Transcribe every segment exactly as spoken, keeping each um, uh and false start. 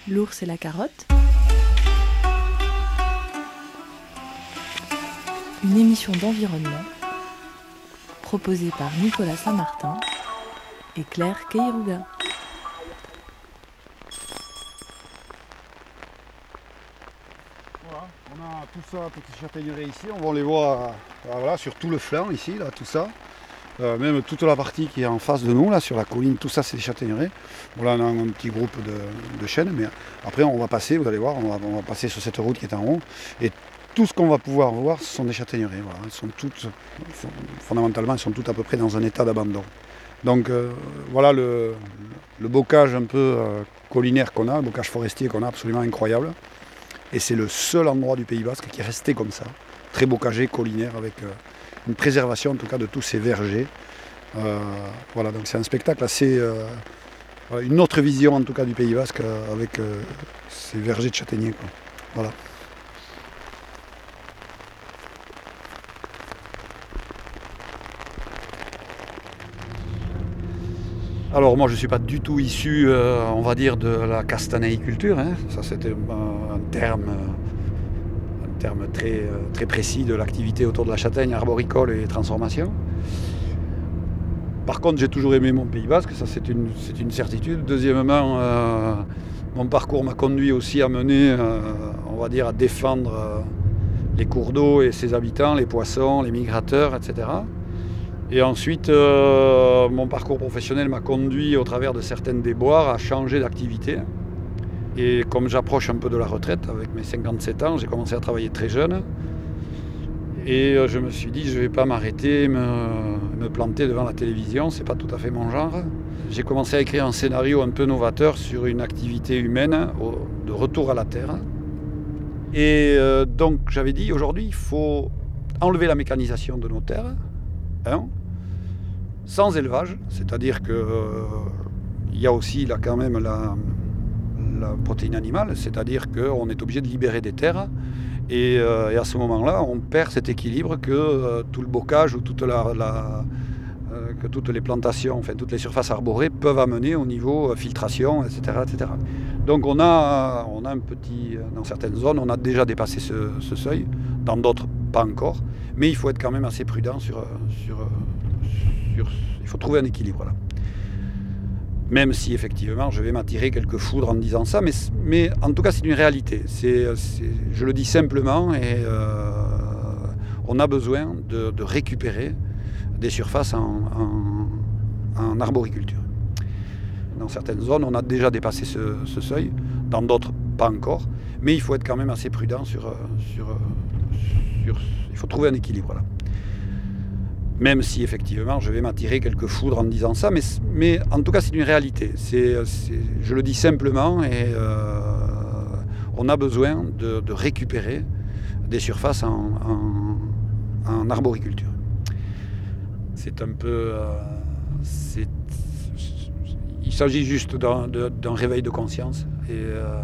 L'ours et la carotte. Une émission d'environnement proposée par Nicolas Saint-Martin et Claire Keiruga. Voilà, on a tout ça, toutes ces châtaigneraies ici, on va les voir euh, voilà, sur tout le flanc ici, là, tout ça. Euh, même toute la partie qui est en face de nous, là, sur la colline, tout ça c'est des châtaigneraies. Bon, là on a un petit groupe de, de chênes, mais après on va passer, vous allez voir, on va, on va passer sur cette route qui est en haut. Et tout ce qu'on va pouvoir voir, ce sont des châtaigneraies. Voilà. Elles sont toutes, fondamentalement, elles sont toutes à peu près dans un état d'abandon. Donc euh, voilà le, le bocage un peu euh, collinaire qu'on a, le bocage forestier qu'on a, absolument incroyable. Et c'est le seul endroit du Pays Basque qui est resté comme ça, très bocagé, collinaire, avec euh, une préservation en tout cas de tous ces vergers. Euh, voilà, donc c'est un spectacle assez... Euh, une autre vision en tout cas du Pays Basque euh, avec euh, ces vergers de châtaigniers, quoi. Voilà. Alors moi je ne suis pas du tout issu, euh, on va dire, de la castanéiculture, hein. Ça c'était un, un terme, un terme très, euh, très précis de l'activité autour de la châtaigne arboricole et transformation. Par contre j'ai toujours aimé mon Pays Basque, ça c'est une, c'est une certitude. Deuxièmement, euh, mon parcours m'a conduit aussi à mener, euh, on va dire, à défendre euh, les cours d'eau et ses habitants, les poissons, les migrateurs, et cetera. Et ensuite, euh, mon parcours professionnel m'a conduit, au travers de certaines déboires, à changer d'activité. Et comme j'approche un peu de la retraite, avec mes cinquante-sept ans, j'ai commencé à travailler très jeune. Et je me suis dit, je ne vais pas m'arrêter, me, me planter devant la télévision, c'est pas tout à fait mon genre. J'ai commencé à écrire un scénario un peu novateur sur une activité humaine au, de retour à la Terre. Et euh, donc j'avais dit, aujourd'hui, il faut enlever la mécanisation de nos terres. Hein, sans élevage, c'est-à-dire qu'il euh, y a aussi là, quand même la, la protéine animale, c'est-à-dire qu'on est obligé de libérer des terres et, euh, et à ce moment-là on perd cet équilibre que euh, tout le bocage ou toute la, la, euh, que toutes les plantations, enfin toutes les surfaces arborées peuvent amener au niveau euh, filtration, et cetera, et cetera. Donc on a, on a un petit, dans certaines zones on a déjà dépassé ce, ce seuil, dans d'autres pas encore, mais il faut être quand même assez prudent sur, sur, sur il faut trouver un équilibre là. Même si effectivement je vais m'attirer quelques foudres en disant ça, mais, mais en tout cas c'est une réalité. C'est, c'est, je le dis simplement, et euh, on a besoin de, de récupérer des surfaces en, en, en arboriculture. Dans certaines zones on a déjà dépassé ce, ce seuil, dans d'autres pas encore, mais il faut être quand même assez prudent sur, sur, sur il faut trouver un équilibre là. Même si effectivement je vais m'attirer quelques foudres en disant ça, mais, mais en tout cas c'est une réalité. C'est, c'est, je le dis simplement, et euh, on a besoin de, de récupérer des surfaces en, en, en arboriculture. C'est un peu... Euh, c'est, il s'agit juste d'un, d'un réveil de conscience. Et euh,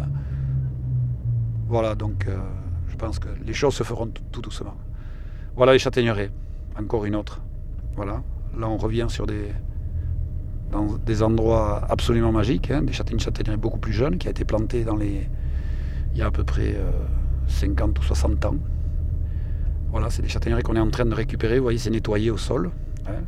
voilà, donc euh, je pense que les choses se feront tout, tout doucement. Voilà les châtaigneraies. Encore une autre. Voilà. Là, on revient sur des, dans des endroits absolument magiques, hein, des châtaignes châtaigneraies beaucoup plus jeunes, qui a été plantée dans les, il y a à peu près euh, cinquante ou soixante ans. Voilà, c'est des châtaigneraies qu'on est en train de récupérer. Vous voyez, c'est nettoyé au sol. Hein.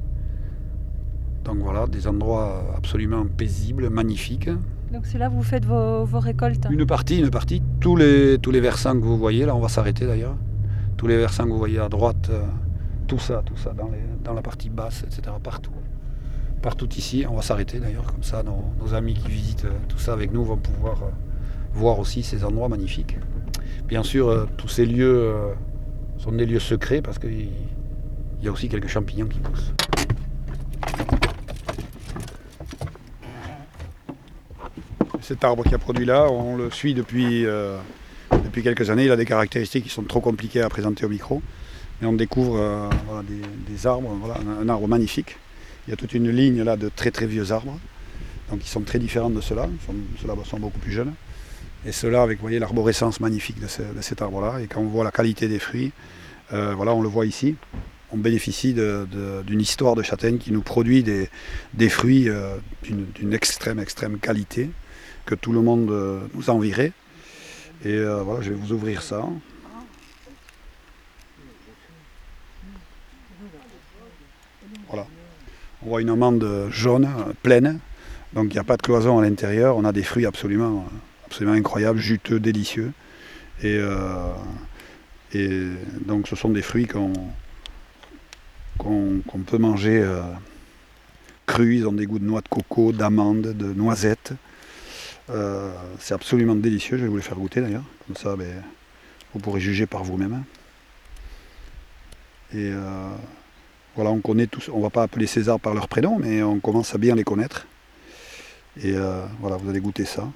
Donc voilà, des endroits absolument paisibles, magnifiques. Donc c'est là que vous faites vos, vos récoltes? Une partie, une partie. Tous les, tous les versants que vous voyez, là, on va s'arrêter d'ailleurs. Tous les versants que vous voyez à droite, euh, tout ça, tout ça, dans, les, dans la partie basse, et cetera, partout. Partout ici, on va s'arrêter d'ailleurs, comme ça nos, nos amis qui visitent euh, tout ça avec nous vont pouvoir euh, voir aussi ces endroits magnifiques. Bien sûr, euh, tous ces lieux euh, sont des lieux secrets parce qu'il y a aussi quelques champignons qui poussent. Cet arbre qui a produit là, on le suit depuis... Euh, Depuis quelques années, il a des caractéristiques qui sont trop compliquées à présenter au micro. Mais on découvre euh, voilà, des, des arbres, voilà, un, un arbre magnifique. Il y a toute une ligne là de très très vieux arbres. Donc ils sont très différents de ceux-là. Ceux-là sont beaucoup plus jeunes. Et ceux-là avec, vous voyez, l'arborescence magnifique de, ce, de cet arbre-là. Et quand on voit la qualité des fruits, euh, voilà, on le voit ici. On bénéficie de, de, d'une histoire de châtaigne qui nous produit des, des fruits euh, d'une, d'une extrême extrême qualité. que tout le monde euh, nous envirait. Et euh, voilà, je vais vous ouvrir ça. Voilà. On voit une amande jaune, euh, pleine. Donc il n'y a pas de cloison à l'intérieur. On a des fruits absolument, absolument incroyables, juteux, délicieux. Et, euh, et donc ce sont des fruits qu'on qu'on, qu'on peut manger euh, crus. Ils ont des goûts de noix de coco, d'amande, de noisettes. Euh, c'est absolument délicieux. Je vais vous les faire goûter d'ailleurs. Comme ça, ben, vous pourrez juger par vous-même. Et euh, voilà, on connaît tous. On ne va pas appeler ces arbres par leur prénom, mais on commence à bien les connaître. Et euh, voilà, vous allez goûter ça.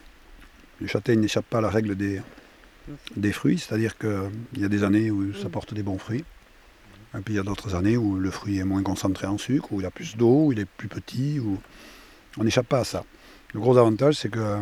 Le châtaigne n'échappe pas à la règle des, des fruits, c'est-à-dire qu'il y a des années où ça porte des bons fruits. Et puis il y a d'autres années où le fruit est moins concentré en sucre, où il a plus d'eau, où il est plus petit. Où... On n'échappe pas à ça. Le gros avantage, c'est que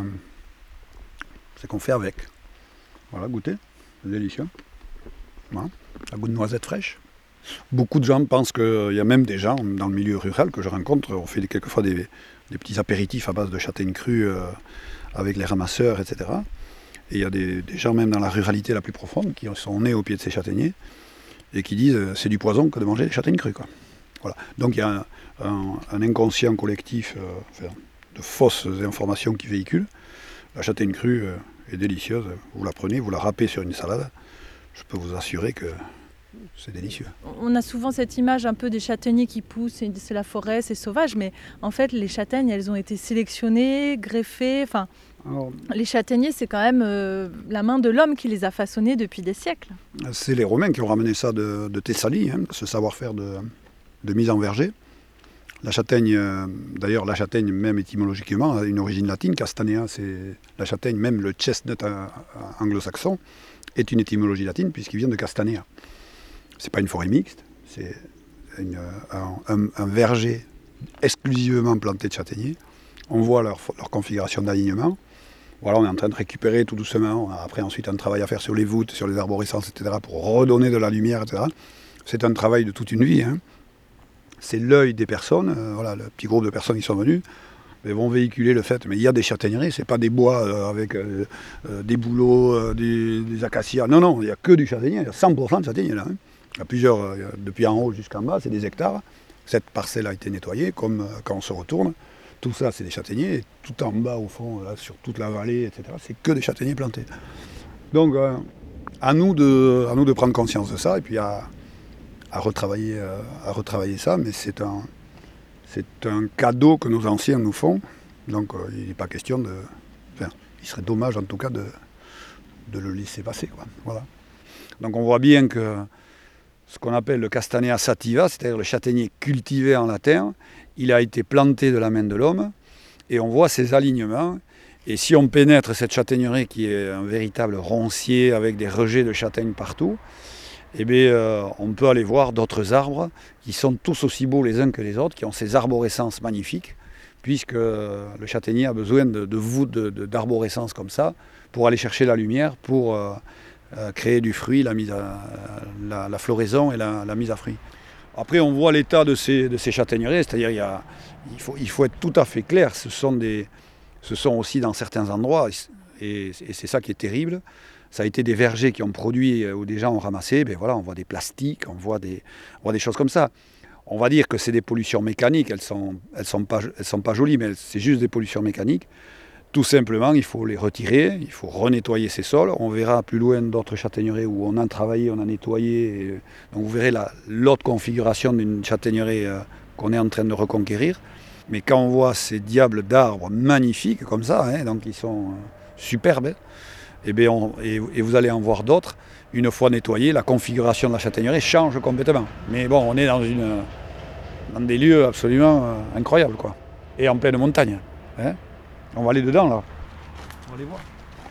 c'est qu'on fait avec. Voilà, goûtez, c'est délicieux. Voilà, un goût de noisette fraîche. Beaucoup de gens pensent qu'il y a même des gens dans le milieu rural que je rencontre, on fait quelquefois des, des petits apéritifs à base de châtaignes crues euh, avec les ramasseurs, et cetera. Et il y a des, des gens même dans la ruralité la plus profonde qui sont nés au pied de ces châtaigniers et qui disent euh, c'est du poison que de manger des châtaignes crues, quoi. Voilà. Donc il y a un, un, un inconscient collectif euh, enfin, de fausses informations qui véhiculent. La châtaigne crue euh, est délicieuse, vous la prenez, vous la râpez sur une salade, je peux vous assurer que c'est délicieux. On a souvent cette image un peu des châtaigniers qui poussent, c'est c'est la forêt, c'est sauvage, mais en fait les châtaignes, elles ont été sélectionnées, greffées, enfin Alors, les châtaigniers c'est quand même euh, la main de l'homme qui les a façonnés depuis des siècles. c'est les Romains qui ont ramené ça de, de Thessalie, hein, ce savoir-faire de, de mise en verger. La châtaigne, euh, d'ailleurs la châtaigne même étymologiquement a une origine latine, castanea, c'est la châtaigne, même le chestnut euh, anglo-saxon est une étymologie latine puisqu'il vient de castanea. C'est pas une forêt mixte, c'est une, un, un, un verger exclusivement planté de châtaigniers. On voit leur, leur configuration d'alignement. Voilà, on est en train de récupérer tout doucement. On a après ensuite un travail à faire sur les voûtes, sur les arborescences, et cetera, pour redonner de la lumière, et cetera. C'est un travail de toute une vie, hein. C'est l'œil des personnes. Euh, voilà, le petit groupe de personnes qui sont venues mais vont véhiculer le fait. Mais il y a des châtaigneries, c'est pas des bois euh, avec euh, euh, des bouleaux, euh, des, des acacias. Non, non, il n'y a que du châtaignier. Il y a cent pour cent de châtaigniers là, hein. Il y a plusieurs, euh, depuis en haut jusqu'en bas, c'est des hectares. Cette parcelle a été nettoyée, comme euh, quand on se retourne. Tout ça, c'est des châtaigniers. Et tout en bas, au fond, là, sur toute la vallée, et cetera, c'est que des châtaigniers plantés. Donc, euh, à, nous de, à nous de prendre conscience de ça et puis à, à, retravailler, euh, à retravailler ça. Mais c'est un, c'est un cadeau que nos anciens nous font. Donc, euh, il n'est pas question de... Enfin, il serait dommage, en tout cas, de, de le laisser passer, quoi. Voilà. Donc, on voit bien que ce qu'on appelle le Castanea sativa, c'est-à-dire le châtaignier cultivé en latin, il a été planté de la main de l'homme, et on voit ses alignements. Et si on pénètre cette châtaignerie qui est un véritable roncier avec des rejets de châtaignes partout, eh bien, euh, on peut aller voir d'autres arbres qui sont tous aussi beaux les uns que les autres, qui ont ces arborescences magnifiques, puisque le châtaignier a besoin de, de voûtes de, de, d'arborescences comme ça pour aller chercher la lumière, pour euh, euh, créer du fruit, la, mise à, la, la floraison et la, la mise à fruit. Après, on voit l'état de ces, de ces châtaigneries, c'est-à-dire il, y a, il, faut, il faut être tout à fait clair, ce sont, des, ce sont aussi dans certains endroits, et, et c'est ça qui est terrible, ça a été des vergers qui ont produit, où des gens ont ramassé, ben voilà, on voit des plastiques, on voit des, on voit des choses comme ça. On va dire que c'est des pollutions mécaniques, elles ne sont, elles sont, pas, elles sont pas jolies, mais c'est juste des pollutions mécaniques. Tout simplement, il faut les retirer, il faut renettoyer ces sols. On verra plus loin d'autres châtaigneraies où on a travaillé, on a nettoyé. Et, donc vous verrez la, l'autre configuration d'une châtaigneraie euh, qu'on est en train de reconquérir. Mais quand on voit ces diables d'arbres magnifiques comme ça, hein, donc ils sont euh, superbes, et, bien on, et, et vous allez en voir d'autres. Une fois nettoyé, la configuration de la châtaigneraie change complètement. Mais bon, on est dans, une, dans des lieux absolument euh, incroyables, quoi. Et en pleine montagne, hein. On va aller dedans, là. On va aller voir.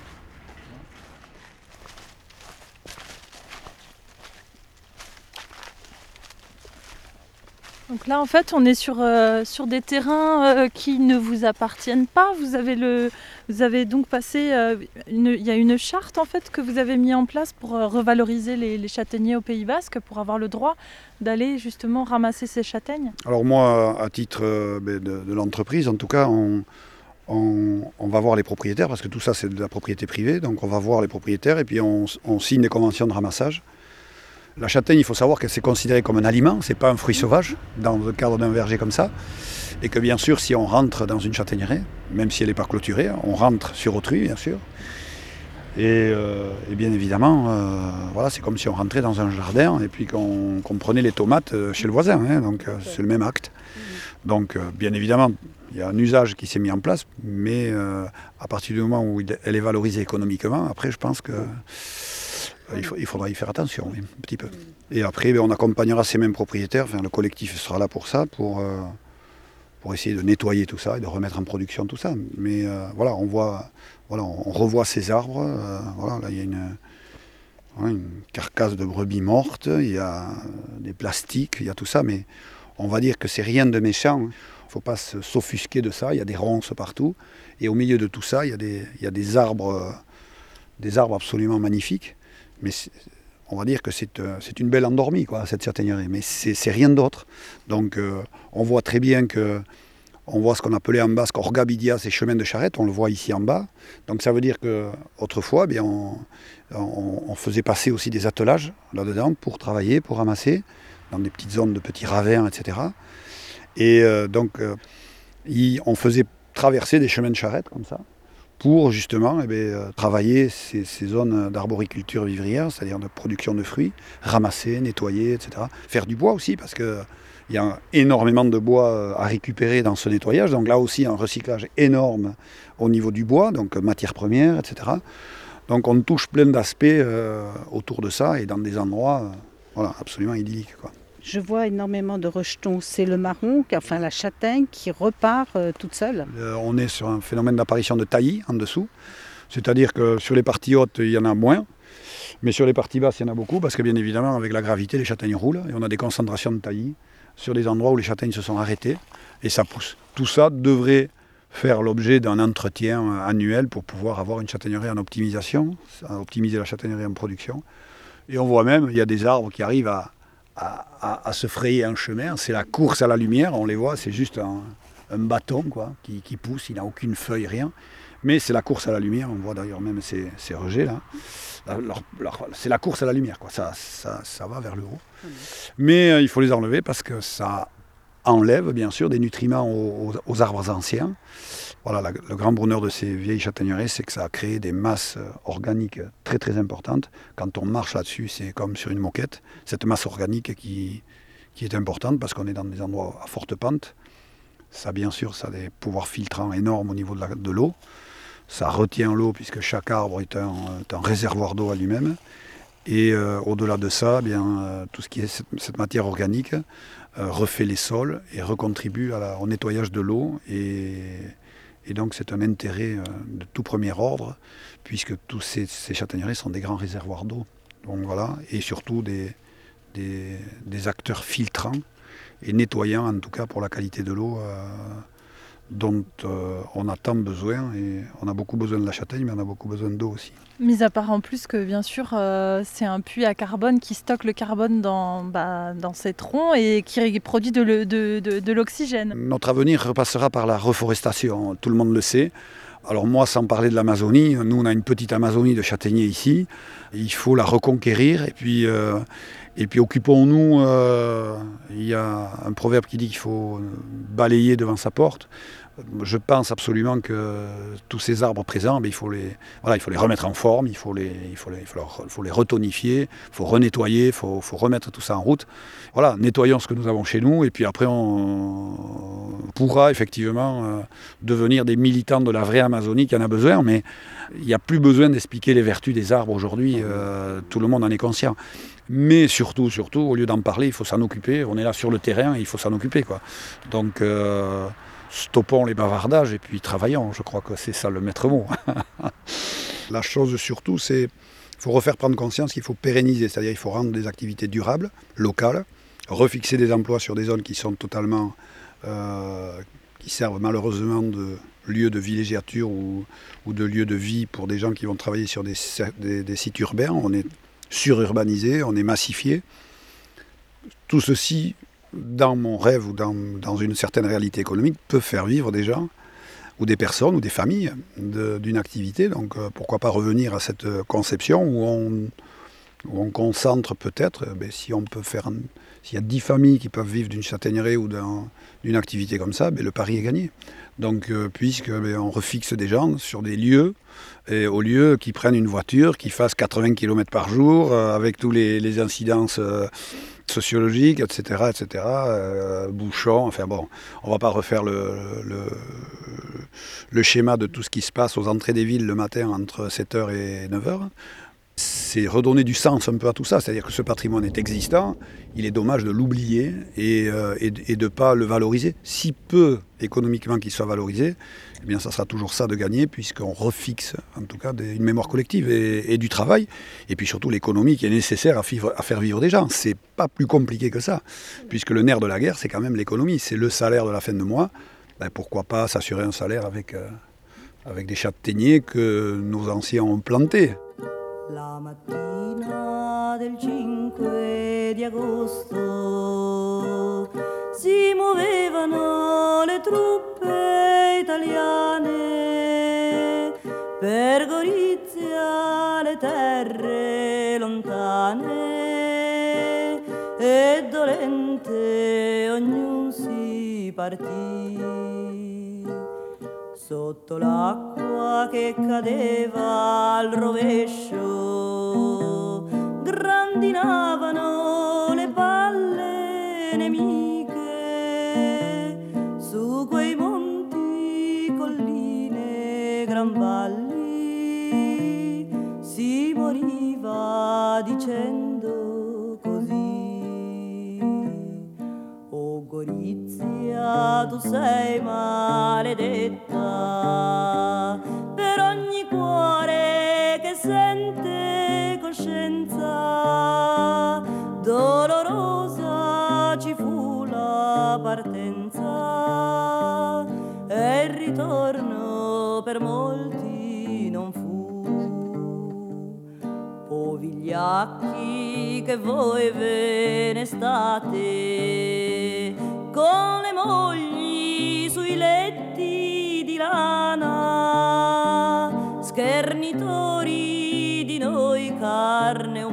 Donc là, en fait, on est sur, euh, sur des terrains euh, qui ne vous appartiennent pas. Vous avez, le, vous avez donc passé... Euh, une, il y a une charte, en fait, que vous avez mis en place pour euh, revaloriser les, les châtaigniers au Pays Basque, pour avoir le droit d'aller, justement, ramasser ces châtaignes. Alors moi, à titre euh, de, de l'entreprise, en tout cas, on, on, on va voir les propriétaires, parce que tout ça c'est de la propriété privée, donc on va voir les propriétaires et puis on, on signe des conventions de ramassage. La châtaigne, il faut savoir que c'est considéré comme un aliment, c'est pas un fruit sauvage dans le cadre d'un verger comme ça. Et que bien sûr, si on rentre dans une châtaigneraie, même si elle n'est pas clôturée, on rentre sur autrui, bien sûr. Et, euh, et bien évidemment, euh, voilà, c'est comme si on rentrait dans un jardin et puis qu'on, qu'on prenait les tomates chez le voisin, hein, donc euh, c'est le même acte. Donc euh, bien évidemment, il y a un usage qui s'est mis en place, mais euh, à partir du moment où elle est valorisée économiquement, après je pense que euh, il, faut, il faudra y faire attention, oui, un petit peu. Et après, ben, on accompagnera ces mêmes propriétaires, enfin, le collectif sera là pour ça, pour, euh, pour essayer de nettoyer tout ça et de remettre en production tout ça. Mais euh, voilà, on voit, voilà, on revoit ces arbres, euh, voilà, là il y a une, voilà, une carcasse de brebis morte, il y a des plastiques, il y a tout ça, mais on va dire que c'est rien de méchant. Il ne faut pas s'offusquer de ça, il y a des ronces partout. Et au milieu de tout ça, il y a des, il y a des, arbres, des arbres absolument magnifiques. Mais on va dire que c'est, c'est une belle endormie, quoi, cette châtaignerie. Mais c'est, c'est rien d'autre. Donc euh, on voit très bien que on voit ce qu'on appelait en basque orgabidia, ces chemins de charrette, on le voit ici en bas. Donc ça veut dire qu'autrefois, eh on, on, on faisait passer aussi des attelages là-dedans pour travailler, pour ramasser, dans des petites zones de petits ravins, et cetera. Et euh, donc, euh, y, on faisait traverser des chemins de charrette comme ça, pour justement eh bien, euh, travailler ces, ces zones d'arboriculture vivrière, c'est-à-dire de production de fruits, ramasser, nettoyer, et cetera. Faire du bois aussi, parce qu'il y a énormément de bois à récupérer dans ce nettoyage. Donc là aussi, un recyclage énorme au niveau du bois, donc matières premières, et cetera. Donc on touche plein d'aspects euh, autour de ça et dans des endroits euh, voilà, absolument idylliques, quoi. Je vois énormément de rejetons. C'est le marron, enfin la châtaigne, qui repart euh, toute seule. Euh, on est sur un phénomène d'apparition de taillis en dessous. C'est-à-dire que sur les parties hautes, il y en a moins. Mais sur les parties basses, il y en a beaucoup. Parce que bien évidemment, avec la gravité, les châtaignes roulent. Et on a des concentrations de taillis sur des endroits où les châtaignes se sont arrêtées. Et ça pousse. Tout ça devrait faire l'objet d'un entretien annuel pour pouvoir avoir une châtaigneraie en optimisation, optimiser la châtaignerie en production. Et on voit même, il y a des arbres qui arrivent à... À, à, à se frayer un chemin, c'est la course à la lumière, on les voit, c'est juste un, un bâton quoi, qui, qui pousse, il n'a aucune feuille, rien, mais c'est la course à la lumière, on voit d'ailleurs même ces, ces rejets là, leur, leur, c'est la course à la lumière, quoi. Ça, ça, ça va vers le haut, mmh. mais euh, il faut les enlever parce que ça enlève bien sûr des nutriments aux, aux, aux arbres anciens. Voilà, la, le grand bonheur de ces vieilles châtaigneraies, c'est que ça a créé des masses organiques très très importantes. Quand on marche là-dessus, c'est comme sur une moquette. Cette masse organique qui, qui est importante parce qu'on est dans des endroits à forte pente. Ça, bien sûr, ça a des pouvoirs filtrants énormes au niveau de, la, de l'eau. Ça retient l'eau puisque chaque arbre est un, est un réservoir d'eau à lui-même. Et euh, au-delà de ça, eh bien, euh, tout ce qui est cette, cette matière organique euh, refait les sols et recontribue à la, au nettoyage de l'eau. Et, Et donc c'est un intérêt de tout premier ordre, puisque tous ces, ces châtaigneraies sont des grands réservoirs d'eau. Donc voilà, et surtout des, des, des acteurs filtrants et nettoyants, en tout cas pour la qualité de l'eau euh, dont euh, on a tant besoin. Et on a beaucoup besoin de la châtaigne, mais on a beaucoup besoin d'eau aussi. Mis à part en plus que bien sûr euh, c'est un puits à carbone qui stocke le carbone dans, bah, dans ses troncs et qui produit de, le, de, de, de l'oxygène. Notre avenir repassera par la reforestation, tout le monde le sait. Alors moi, sans parler de l'Amazonie, nous on a une petite Amazonie de châtaigniers ici, il faut la reconquérir et puis, euh, et puis occupons-nous, euh, il y a un proverbe qui dit qu'il faut balayer devant sa porte. Je pense absolument que tous ces arbres présents, il faut les, voilà, il faut les remettre en forme, il faut les, il faut les, il faut leur, il faut les retonifier, il faut renettoyer, il faut, faut remettre tout ça en route. Voilà, nettoyons ce que nous avons chez nous et puis après on pourra effectivement euh, devenir des militants de la vraie Amazonie qui en a besoin, mais il n'y a plus besoin d'expliquer les vertus des arbres aujourd'hui, euh, tout le monde en est conscient. Mais surtout, surtout, au lieu d'en parler, il faut s'en occuper, on est là sur le terrain et il faut s'en occuper, quoi. Donc... Euh, stoppons les bavardages et puis travaillons, je crois que c'est ça le maître mot. La chose surtout, c'est qu'il faut refaire prendre conscience qu'il faut pérenniser, c'est-à-dire qu'il faut rendre des activités durables, locales, refixer des emplois sur des zones qui sont totalement, euh, qui servent malheureusement de lieu de villégiature ou, ou de lieu de vie pour des gens qui vont travailler sur des, des, des sites urbains. On est sururbanisé, on est massifié. Tout ceci, dans mon rêve ou dans, dans une certaine réalité économique, peut faire vivre des gens ou des personnes ou des familles de, d'une activité. Donc euh, pourquoi pas revenir à cette conception où on, où on concentre peut-être, eh bien, si on peut faire, un, s'il y a dix familles qui peuvent vivre d'une châtaigneraie ou d'un, d'une activité comme ça, bien, le pari est gagné. Donc euh, puisque bien, on refixe des gens sur des lieux, et au lieu qu'ils prennent une voiture, qu'ils fassent quatre-vingts kilomètres par jour, euh, avec tous les, les incidences euh, sociologiques, et cetera, et cetera, euh, bouchons, enfin bon, on ne va pas refaire le, le, le schéma de tout ce qui se passe aux entrées des villes le matin entre sept heures et neuf heures. C'est redonner du sens un peu à tout ça, c'est-à-dire que ce patrimoine est existant, il est dommage de l'oublier et, euh, et, et de ne pas le valoriser. Si peu économiquement qu'il soit valorisé, eh bien ça sera toujours ça de gagner puisqu'on refixe en tout cas des, une mémoire collective et, et du travail et puis surtout l'économie qui est nécessaire à, vivre, à faire vivre des gens. C'est pas plus compliqué que ça puisque le nerf de la guerre c'est quand même l'économie, c'est le salaire de la fin de mois. Ben, pourquoi pas s'assurer un salaire avec, euh, avec des châtaigniers que nos anciens ont plantés. La mattina del cinque di agosto si muovevano le truppe italiane per Gorizia, le terre lontane, e dolente ognuno si partì. Sotto l'acqua che cadeva al rovescio grandinavano le palle nemiche su quei monti, colline, gran valli si moriva dicendo così: o Gorizia, tu sei maledetta per ogni cuore che sente coscienza, dolorosa ci fu la partenza e il ritorno per molti non fu. O vigliacchi che voi ve ne state con le mogli sui letti di lana, schernitori di noi carne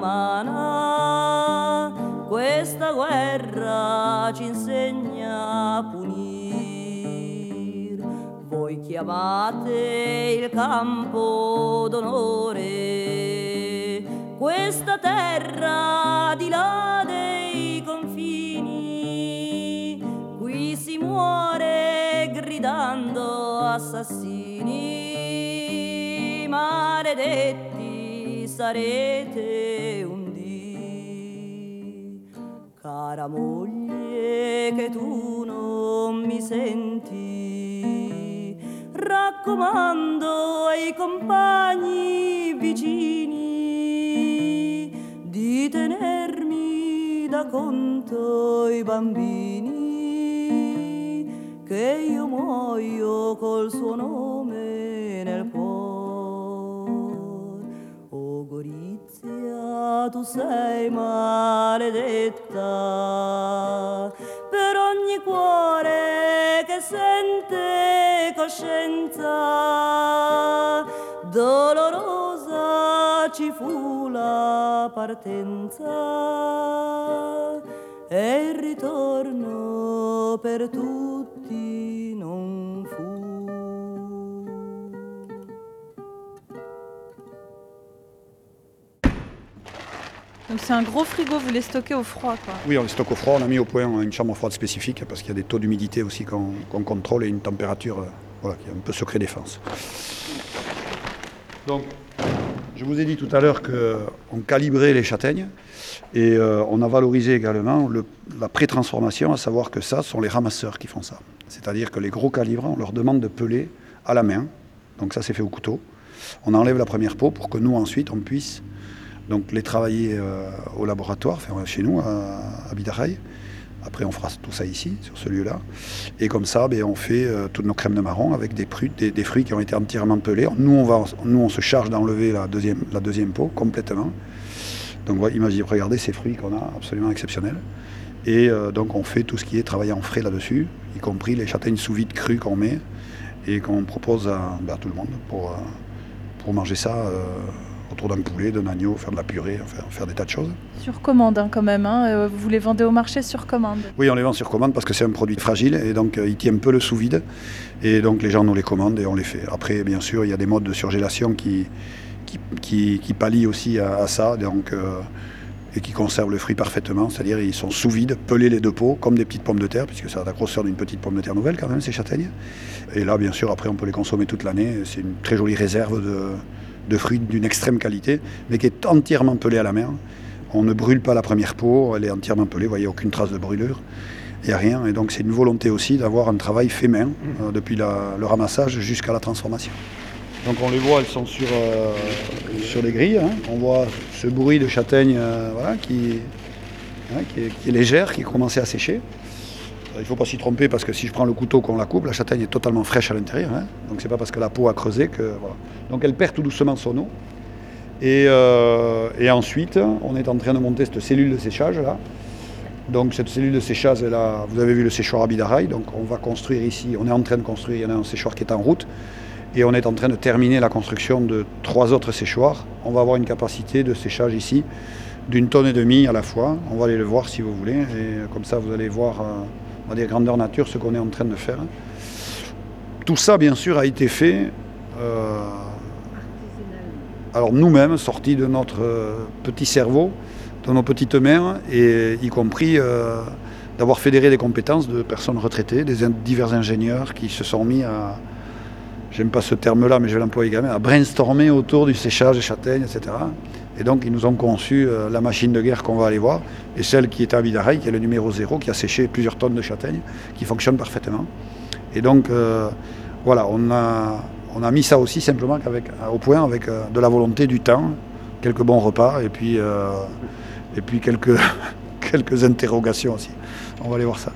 umana, questa guerra ci insegna a punir. Voi chiamate il campo d'onore questa terra di là dei confini, qui si muore gridando assassini, maledetti sarete un dì. Cara moglie che tu non mi senti, raccomando ai compagni vicini di tenermi da conto i bambini, che io muoio col suo nome nel cuore. O Gorizia, tu sei maledetta per ogni cuore che sente coscienza, dolorosa ci fu la partenza e il ritorno per tutti non fu. Donc c'est un gros frigo, vous les stockez au froid, quoi. Oui, on les stocke au froid, on a mis au point une chambre froide spécifique parce qu'il y a des taux d'humidité aussi qu'on, qu'on contrôle et une température euh, voilà, qui est un peu secret défense. Donc, je vous ai dit tout à l'heure qu'on calibrait les châtaignes et euh, on a valorisé également le, la pré-transformation, à savoir que ça, ce sont les ramasseurs qui font ça. C'est-à-dire que les gros calibres, on leur demande de peler à la main, donc ça c'est fait au couteau. On enlève la première peau pour que nous ensuite on puisse donc, les travailler euh, au laboratoire, enfin, chez nous à, à Bidaraï. Après, on fera tout ça ici, sur ce lieu-là. Et comme ça, ben, on fait euh, toutes nos crèmes de marron avec des, fruits, des, des fruits qui ont été entièrement pelés. Nous, on, va, nous, on se charge d'enlever la deuxième, la deuxième peau complètement. Donc, voilà, imaginez, regardez ces fruits qu'on a, absolument exceptionnels. Et euh, donc, on fait tout ce qui est travaillé en frais là-dessus, y compris les châtaignes sous vide crues qu'on met. et qu'on propose à, bah, à tout le monde pour, pour manger ça euh, autour d'un poulet, d'un agneau, faire de la purée, faire, faire des tas de choses. Sur commande hein, quand même, hein. Vous les vendez au marché sur commande? Oui, on les vend sur commande parce que c'est un produit fragile et donc euh, il tient un peu le sous-vide et donc les gens nous les commandent et on les fait. Après, bien sûr, il y a des modes de surgélation qui, qui, qui, qui pallient aussi à, à ça donc, euh, et qui conservent le fruit parfaitement, c'est-à-dire ils sont sous vide, pelés les deux peaux, comme des petites pommes de terre, puisque ça a la grosseur d'une petite pomme de terre nouvelle quand même, ces châtaignes. Et là, bien sûr, après on peut les consommer toute l'année, c'est une très jolie réserve de, de fruits d'une extrême qualité, mais qui est entièrement pelée à la main. On ne brûle pas la première peau, elle est entièrement pelée, vous voyez, aucune trace de brûlure, il n'y a rien. Et donc c'est une volonté aussi d'avoir un travail fait main, euh, depuis la, le ramassage jusqu'à la transformation. Donc on les voit, elles sont sur, euh, sur les grilles, hein. On voit ce bruit de châtaigne euh, voilà, qui, hein, qui, est, qui est légère, qui commence à sécher. Il ne faut pas s'y tromper parce que si je prends le couteau qu'on la coupe, la châtaigne est totalement fraîche à l'intérieur, hein. Donc c'est pas parce que la peau a creusé que... Voilà. Donc elle perd tout doucement son eau. Et, euh, et ensuite, on est en train de monter cette cellule de séchage là. Donc cette cellule de séchage, là, vous avez vu le séchoir à Bidaraï, donc on va construire ici, on est en train de construire, il y en a un séchoir qui est en route, et on est en train de terminer la construction de trois autres séchoirs. On va avoir une capacité de séchage ici d'une tonne et demie à la fois. On va aller le voir si vous voulez, et comme ça vous allez voir, euh, on va dire grandeur nature, ce qu'on est en train de faire. Tout ça, bien sûr, a été fait euh, alors nous-mêmes, sortis de notre euh, petit cerveau, de nos petites mères, et y compris euh, d'avoir fédéré des compétences de personnes retraitées, des in- divers ingénieurs qui se sont mis à, j'aime pas ce terme-là, mais je vais l'employer quand même, à brainstormer autour du séchage des châtaignes, et cetera. Et donc ils nous ont conçu euh, la machine de guerre qu'on va aller voir, et celle qui est à Bidaraï, qui est le numéro zéro, qui a séché plusieurs tonnes de châtaignes, qui fonctionne parfaitement. Et donc euh, voilà, on a, on a mis ça aussi simplement qu'avec, au point avec euh, de la volonté, du temps, quelques bons repas, et puis... Euh, Et puis quelques, quelques interrogations aussi. On va aller voir ça.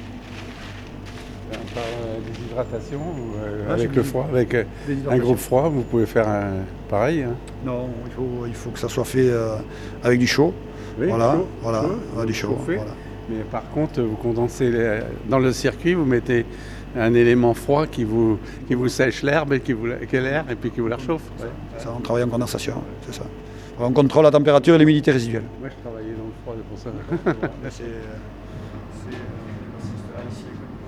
Par euh, déshydratation, ou, euh, Ah, avec c'est le des- froid, avec euh, un groupe froid, vous pouvez faire un, pareil. Hein. Non, il faut, il faut que ça soit fait euh, avec du chaud. Oui, voilà, chaud, voilà, chaud, ouais, du vous chaud. chauffez. Voilà. Mais par contre, vous condensez les- dans le circuit, vous mettez un élément froid qui vous, qui vous sèche l'herbe et qui, vous, la- qui est l'air et puis qui vous la réchauffe. Ouais. Ça, on travaille en condensation, c'est ça. On contrôle la température et l'humidité résiduelle. Moi, je travaillais dans le froid, c'est pour ça. Là, c'est, c'est, c'est ici.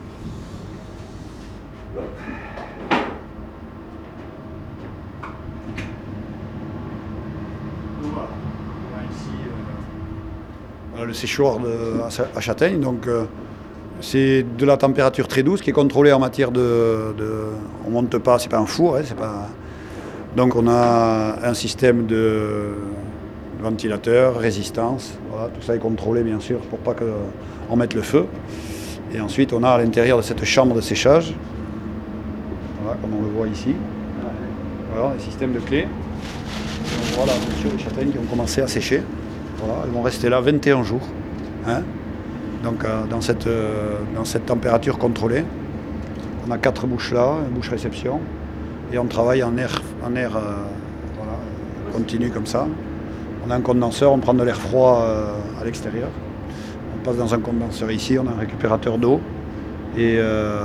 Voilà. On a ici, euh, voilà le séchoir de, à, Cha- à châtaigne. Donc, euh, c'est de la température très douce qui est contrôlée en matière de. de on ne monte pas, c'est pas un four, hein, c'est pas. Donc on a un système de ventilateur, résistance, voilà, tout ça est contrôlé bien sûr pour pas qu'on mette le feu. Et ensuite on a à l'intérieur de cette chambre de séchage, voilà, comme on le voit ici, voilà, un système de clés. Et on voit là bien sûr les châtaignes qui ont commencé à sécher. Voilà, elles vont rester là vingt et un jours. Hein. Donc euh, dans, cette, euh, dans cette température contrôlée. On a quatre bouches là, une bouche réception. Et on travaille en air, en air euh, voilà, continu comme ça. On a un condenseur, on prend de l'air froid euh, à l'extérieur. On passe dans un condenseur ici, on a un récupérateur d'eau. Et, euh,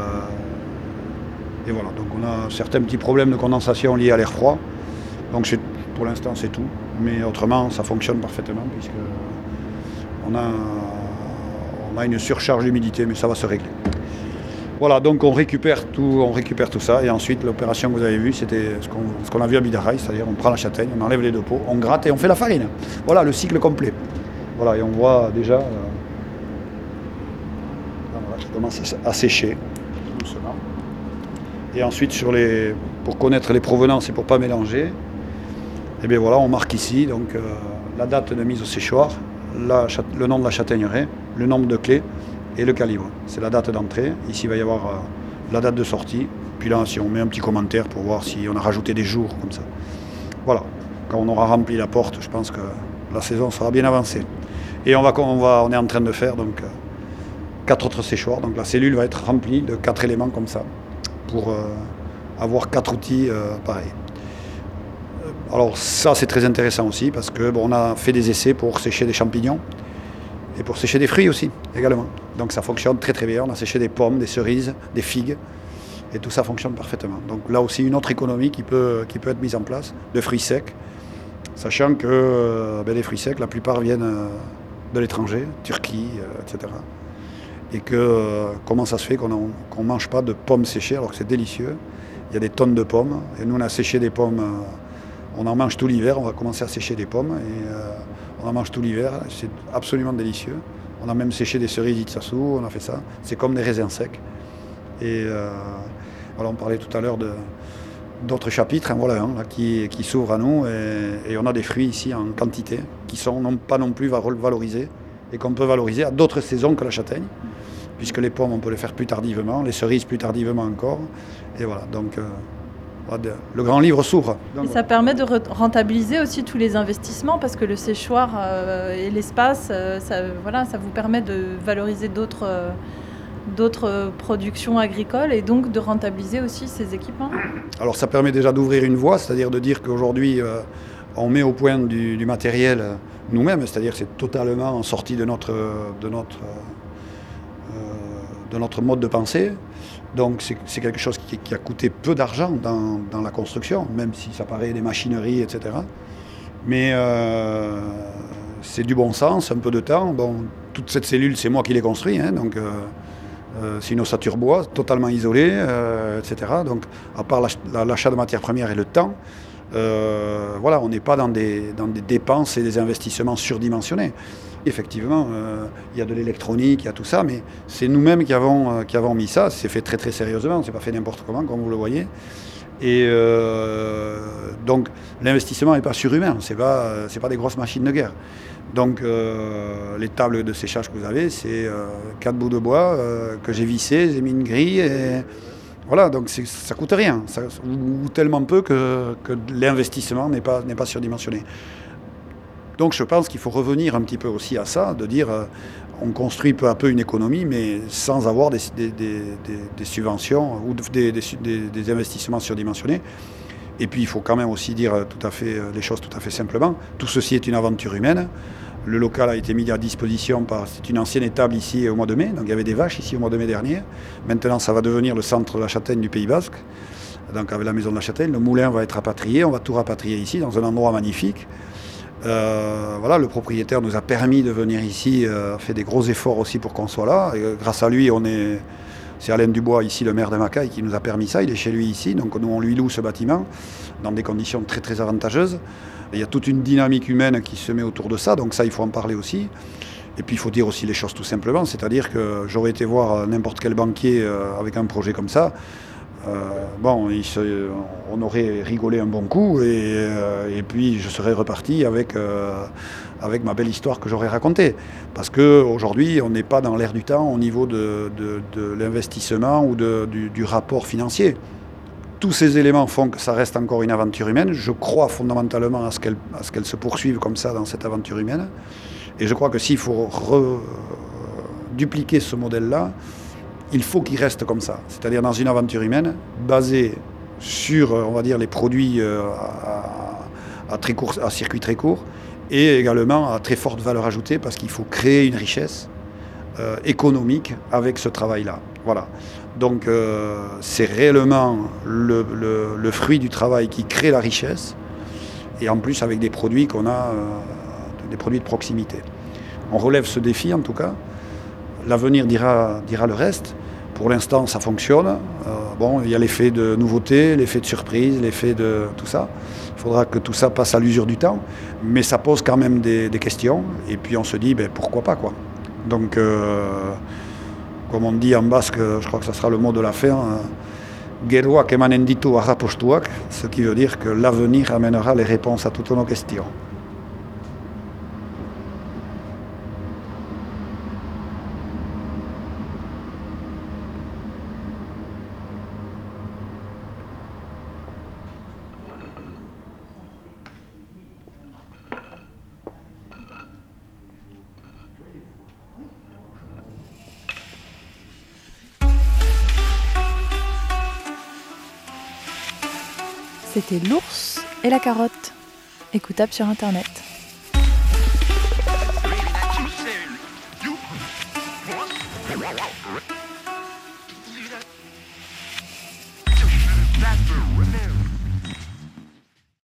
et voilà, donc on a certains petits problèmes de condensation liés à l'air froid. Donc c'est, pour l'instant c'est tout. Mais autrement ça fonctionne parfaitement puisque on a, on a une surcharge d'humidité, mais ça va se régler. Voilà, donc on récupère tout, on récupère tout ça et ensuite l'opération que vous avez vue, c'était ce qu'on, ce qu'on a vu à Bidaraï, c'est-à-dire on prend la châtaigne, on enlève les deux peaux, on gratte et on fait la farine. Voilà, le cycle complet. Voilà, et on voit déjà, euh, voilà, qui commence à sécher doucement. Et ensuite, sur les, pour connaître les provenances et pour ne pas mélanger, et bien voilà, on marque ici donc, euh, la date de mise au séchoir, la, le nom de la châtaigneraie, le nombre de clés, et le calibre. C'est la date d'entrée. Ici, il va y avoir euh, la date de sortie. Puis là, si on met un petit commentaire pour voir si on a rajouté des jours, comme ça. Voilà. Quand on aura rempli la porte, je pense que la saison sera bien avancée. Et on, va, on, va, on est en train de faire donc, euh, quatre autres séchoirs. Donc la cellule va être remplie de quatre éléments comme ça, pour euh, avoir quatre outils euh, pareils. Alors ça, c'est très intéressant aussi, parce que bon, on a fait des essais pour sécher des champignons. Et pour sécher des fruits aussi, également. Donc ça fonctionne très très bien. On a séché des pommes, des cerises, des figues. et tout ça fonctionne parfaitement. Donc là aussi, une autre économie qui peut, qui peut être mise en place, de fruits secs, sachant que euh, ben, les fruits secs, la plupart viennent euh, de l'étranger, Turquie, euh, et cetera. Et que euh, comment ça se fait qu'on ne mange pas de pommes séchées alors que c'est délicieux. Il y a des tonnes de pommes, et nous on a séché des pommes, euh, on en mange tout l'hiver, on va commencer à sécher des pommes, et euh, on en mange tout l'hiver, c'est absolument délicieux. On a même séché des cerises Itsatsu, on a fait ça, c'est comme des raisins secs. Et euh, voilà, on parlait tout à l'heure de, d'autres chapitres, hein, voilà, hein, là, qui, qui s'ouvrent à nous, et, et on a des fruits ici en quantité, qui sont non, pas non plus valorisés, et qu'on peut valoriser à d'autres saisons que la châtaigne, puisque les pommes, on peut les faire plus tardivement, les cerises plus tardivement encore, et voilà, donc euh, le grand livre s'ouvre. Et ça permet de rentabiliser aussi tous les investissements, parce que le séchoir euh, et l'espace, euh, ça, voilà, ça vous permet de valoriser d'autres, euh, d'autres productions agricoles, et donc de rentabiliser aussi ces équipements. Alors ça permet déjà d'ouvrir une voie, c'est-à-dire de dire qu'aujourd'hui, euh, on met au point du, du matériel nous-mêmes, c'est-à-dire que c'est totalement en sortie de notre, de notre, euh, de notre mode de pensée. Donc c'est, c'est quelque chose qui, qui a coûté peu d'argent dans, dans la construction, même si ça paraît des machineries, et cetera. Mais euh, c'est du bon sens, un peu de temps. Bon, toute cette cellule, c'est moi qui l'ai construite, hein, donc euh, euh, c'est une ossature bois, totalement isolée, euh, et cetera. Donc à part l'achat, l'achat de matières premières et le temps, Euh, voilà, on n'est pas dans des, dans des dépenses et des investissements surdimensionnés. Effectivement, euh, il y a de l'électronique, il y a tout ça, mais c'est nous-mêmes qui avons, euh, qui avons mis ça. C'est fait très très sérieusement, c'est pas fait n'importe comment, comme vous le voyez. Et euh, donc l'investissement n'est pas surhumain, c'est pas, c'est pas des grosses machines de guerre. Donc euh, les tables de séchage que vous avez, c'est euh, quatre bouts de bois euh, que j'ai vissés, j'ai mis une grille et voilà, donc c'est, ça coûte rien, ça, ou, ou tellement peu que, que l'investissement n'est pas, n'est pas surdimensionné. Donc je pense qu'il faut revenir un petit peu aussi à ça, de dire euh, on construit peu à peu une économie, mais sans avoir des, des, des, des, des subventions ou des, des, des, des investissements surdimensionnés. Et puis il faut quand même aussi dire tout à fait, les choses tout à fait simplement, tout ceci est une aventure humaine. Le local a été mis à disposition par, c'est une ancienne étable ici au mois de mai, donc il y avait des vaches ici au mois de mai dernier. Maintenant ça va devenir le centre de la châtaigne du Pays Basque, donc avec la maison de la châtaigne, le moulin va être rapatrié, on va tout rapatrier ici dans un endroit magnifique. Euh, voilà, le propriétaire nous a permis de venir ici, euh, fait des gros efforts aussi pour qu'on soit là, et grâce à lui on est... C'est Alain Dubois, ici le maire de Macaille, qui nous a permis ça, il est chez lui ici, donc nous on lui loue ce bâtiment dans des conditions très très avantageuses. Il y a toute une dynamique humaine qui se met autour de ça, donc ça il faut en parler aussi. Et puis il faut dire aussi les choses tout simplement, c'est-à-dire que j'aurais été voir n'importe quel banquier avec un projet comme ça, euh, bon, il se, on aurait rigolé un bon coup et, euh, et puis je serais reparti avec, euh, avec ma belle histoire que j'aurais racontée. Parce qu'aujourd'hui on n'est pas dans l'air du temps au niveau de, de, de l'investissement ou de, du, du rapport financier. Tous ces éléments font que ça reste encore une aventure humaine. Je crois fondamentalement à ce qu'elle, à ce qu'elle se poursuive comme ça dans cette aventure humaine. Et je crois que s'il faut re, dupliquer ce modèle-là, il faut qu'il reste comme ça. C'est-à-dire dans une aventure humaine, basée sur, on va dire, les produits à, à, très court, à circuit très court, et également à très forte valeur ajoutée, parce qu'il faut créer une richesse euh, économique avec ce travail-là. Voilà. Donc euh, c'est réellement le, le, le fruit du travail qui crée la richesse, et en plus avec des produits qu'on a, euh, des produits de proximité. On relève ce défi en tout cas. L'avenir dira, dira le reste. Pour l'instant, ça fonctionne. Euh, bon, il y a l'effet de nouveauté, l'effet de surprise, l'effet de tout ça. Il faudra que tout ça passe à l'usure du temps, mais ça pose quand même des, des questions. Et puis on se dit, ben, pourquoi pas, quoi. Donc, euh, comme on dit en basque, je crois que ça sera le mot de la fin, Geroak emanen ditu arrapostuak, ce qui veut dire que l'avenir amènera les réponses à toutes nos questions. C'était L'ours et la carotte, écoutable sur internet.